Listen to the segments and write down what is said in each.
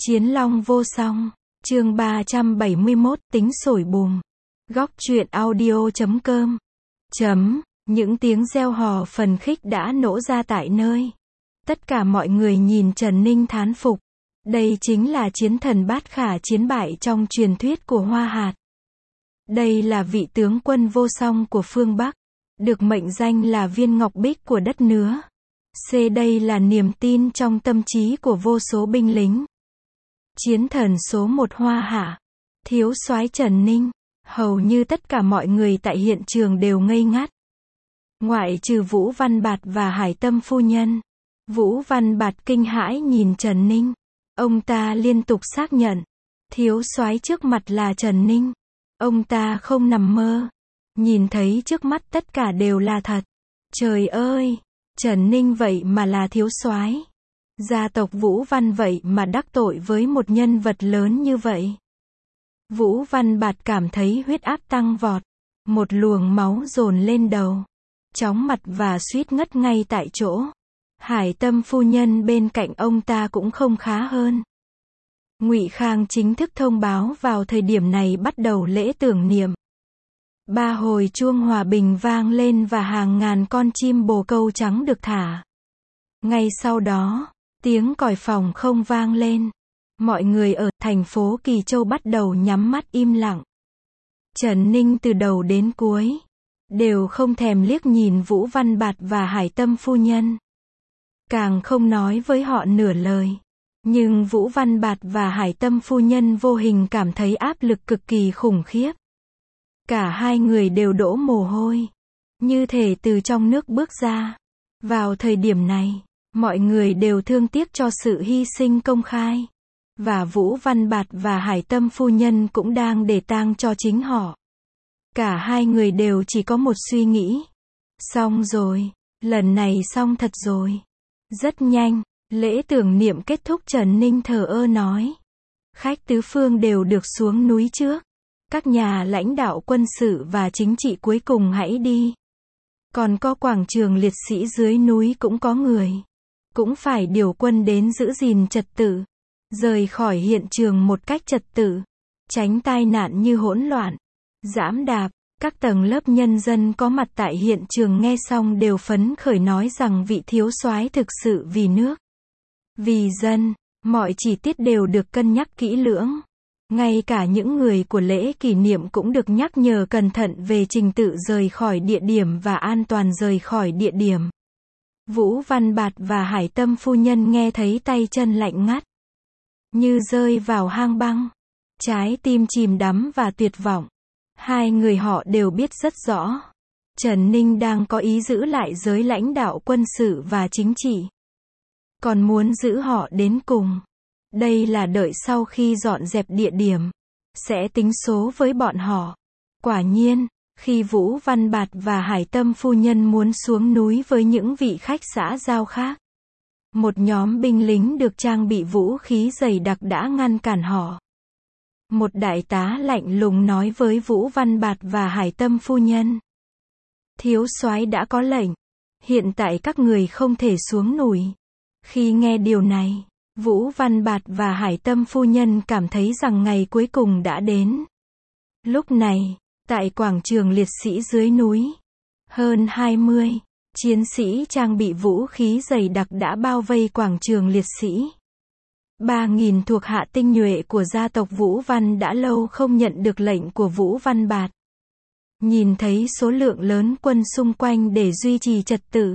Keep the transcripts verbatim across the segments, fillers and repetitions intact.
Chiến long vô song, chương ba trăm bảy mươi mốt, tính sổi bùm. Góc truyện audio chấm com. Chấm, những tiếng reo hò phần khích đã nổ ra tại nơi. Tất cả mọi người nhìn Trần Ninh thán phục. Đây chính là chiến thần bát khả chiến bại trong truyền thuyết của Hoa Hạt. Đây là vị tướng quân vô song của phương Bắc, được mệnh danh là viên ngọc bích của đất Nứa. C. Đây là niềm tin trong tâm trí của vô số binh lính. Chiến thần số một Hoa Hạ, thiếu soái Trần Ninh. Hầu như tất cả mọi người tại hiện trường đều ngây ngắt. Ngoại trừ Vũ Văn Bạt và Hải Tâm phu nhân. Vũ Văn Bạt kinh hãi nhìn Trần Ninh. Ông ta liên tục xác nhận, thiếu soái trước mặt là Trần Ninh. Ông ta không nằm mơ. Nhìn thấy trước mắt tất cả đều là thật. Trời ơi, Trần Ninh vậy mà là thiếu soái. Gia tộc Vũ Văn vậy mà đắc tội với một nhân vật lớn như vậy. Vũ Văn Bạt cảm thấy huyết áp tăng vọt. Một luồng máu dồn lên đầu. Chóng mặt và suýt ngất ngay tại chỗ. Hải Tâm phu nhân bên cạnh ông ta cũng không khá hơn. Ngụy Khang chính thức thông báo vào thời điểm này bắt đầu lễ tưởng niệm. Ba hồi chuông hòa bình vang lên và hàng ngàn con chim bồ câu trắng được thả. Ngay sau đó, tiếng còi phòng không vang lên. Mọi người ở thành phố Kỳ Châu bắt đầu nhắm mắt im lặng. Trần Ninh từ đầu đến cuối đều không thèm liếc nhìn Vũ Văn Bạt và Hải Tâm phu nhân. Càng không nói với họ nửa lời. Nhưng Vũ Văn Bạt và Hải Tâm phu nhân vô hình cảm thấy áp lực cực kỳ khủng khiếp. Cả hai người đều đổ mồ hôi, như thể từ trong nước bước ra. Vào thời điểm này, mọi người đều thương tiếc cho sự hy sinh công khai. Và Vũ Văn Bạt và Hải Tâm phu nhân cũng đang để tang cho chính họ. Cả hai người đều chỉ có một suy nghĩ. Xong rồi, lần này xong thật rồi. Rất nhanh, lễ tưởng niệm kết thúc. Trần Ninh thờ ơ nói. Khách tứ phương đều được xuống núi trước. Các nhà lãnh đạo quân sự và chính trị cuối cùng hãy đi. Còn có quảng trường liệt sĩ dưới núi cũng có người. Cũng phải điều quân đến giữ gìn trật tự. Rời khỏi hiện trường một cách trật tự. Tránh tai nạn như hỗn loạn, giẫm đạp. Các tầng lớp nhân dân có mặt tại hiện trường nghe xong đều phấn khởi nói rằng vị thiếu soái thực sự vì nước, vì dân. Mọi chi tiết đều được cân nhắc kỹ lưỡng. Ngay cả những người của lễ kỷ niệm cũng được nhắc nhở cẩn thận về trình tự rời khỏi địa điểm và an toàn rời khỏi địa điểm. Vũ Văn Bạt và Hải Tâm phu nhân nghe thấy tay chân lạnh ngắt, như rơi vào hang băng. Trái tim chìm đắm và tuyệt vọng. Hai người họ đều biết rất rõ. Trần Ninh đang có ý giữ lại giới lãnh đạo quân sự và chính trị. Còn muốn giữ họ đến cùng. Đây là đợi sau khi dọn dẹp địa điểm. Sẽ tính số với bọn họ. Quả nhiên, khi Vũ Văn Bạt và Hải Tâm phu nhân muốn xuống núi với những vị khách xã giao khác. Một nhóm binh lính được trang bị vũ khí dày đặc đã ngăn cản họ. Một đại tá lạnh lùng nói với Vũ Văn Bạt và Hải Tâm phu nhân. Thiếu soái đã có lệnh. Hiện tại các người không thể xuống núi. Khi nghe điều này, Vũ Văn Bạt và Hải Tâm phu nhân cảm thấy rằng ngày cuối cùng đã đến. Lúc này, tại quảng trường liệt sĩ dưới núi, hơn hai mươi chiến sĩ trang bị vũ khí dày đặc đã bao vây quảng trường liệt sĩ. Ba nghìn thuộc hạ tinh nhuệ của gia tộc Vũ Văn đã lâu không nhận được lệnh của Vũ Văn Bạt. Nhìn thấy số lượng lớn quân xung quanh để duy trì trật tự.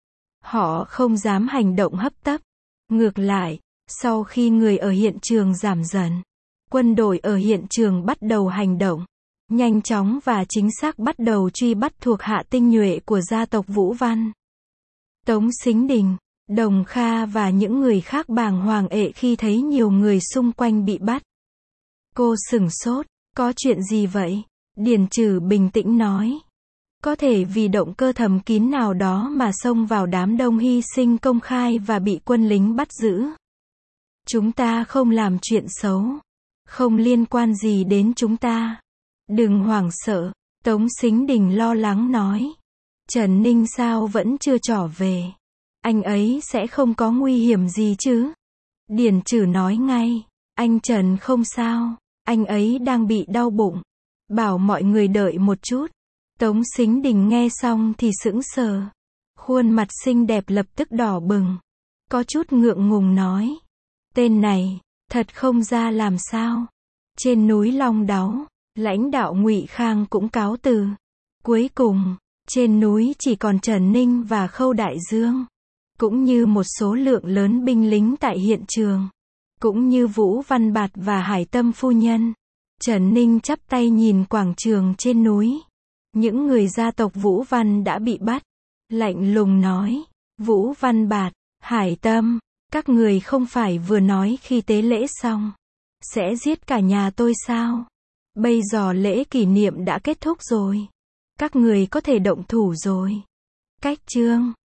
Họ không dám hành động hấp tấp. Ngược lại, sau khi người ở hiện trường giảm dần, quân đội ở hiện trường bắt đầu hành động. Nhanh chóng và chính xác bắt đầu truy bắt thuộc hạ tinh nhuệ của gia tộc Vũ Văn. Tống Sính Đình, Đồng Kha và những người khác bàng hoàng ệ khi thấy nhiều người xung quanh bị bắt. Cô sửng sốt, có chuyện gì vậy? Điền Trừ bình tĩnh nói. Có thể vì động cơ thầm kín nào đó mà xông vào đám đông hy sinh công khai và bị quân lính bắt giữ. Chúng ta không làm chuyện xấu. Không liên quan gì đến chúng ta. Đừng hoảng sợ, Tống Sính Đình lo lắng nói. Trần Ninh sao vẫn chưa trở về? Anh ấy sẽ không có nguy hiểm gì chứ? Điền Trừ nói ngay. Anh Trần không sao, anh ấy đang bị đau bụng. Bảo mọi người đợi một chút. Tống Sính Đình nghe xong thì sững sờ. Khuôn mặt xinh đẹp lập tức đỏ bừng. Có chút ngượng ngùng nói. Tên này, thật không ra làm sao. Trên núi Long Đáu, lãnh đạo Ngụy Khang cũng cáo từ. Cuối cùng, trên núi chỉ còn Trần Ninh và Khâu Đại Dương. Cũng như một số lượng lớn binh lính tại hiện trường. Cũng như Vũ Văn Bạt và Hải Tâm phu nhân. Trần Ninh chắp tay nhìn quảng trường trên núi. Những người gia tộc Vũ Văn đã bị bắt. Lạnh lùng nói. Vũ Văn Bạt, Hải Tâm, các người không phải vừa nói khi tế lễ xong sẽ giết cả nhà tôi sao? Bây giờ lễ kỷ niệm đã kết thúc rồi. Các người có thể động thủ rồi. Cách chương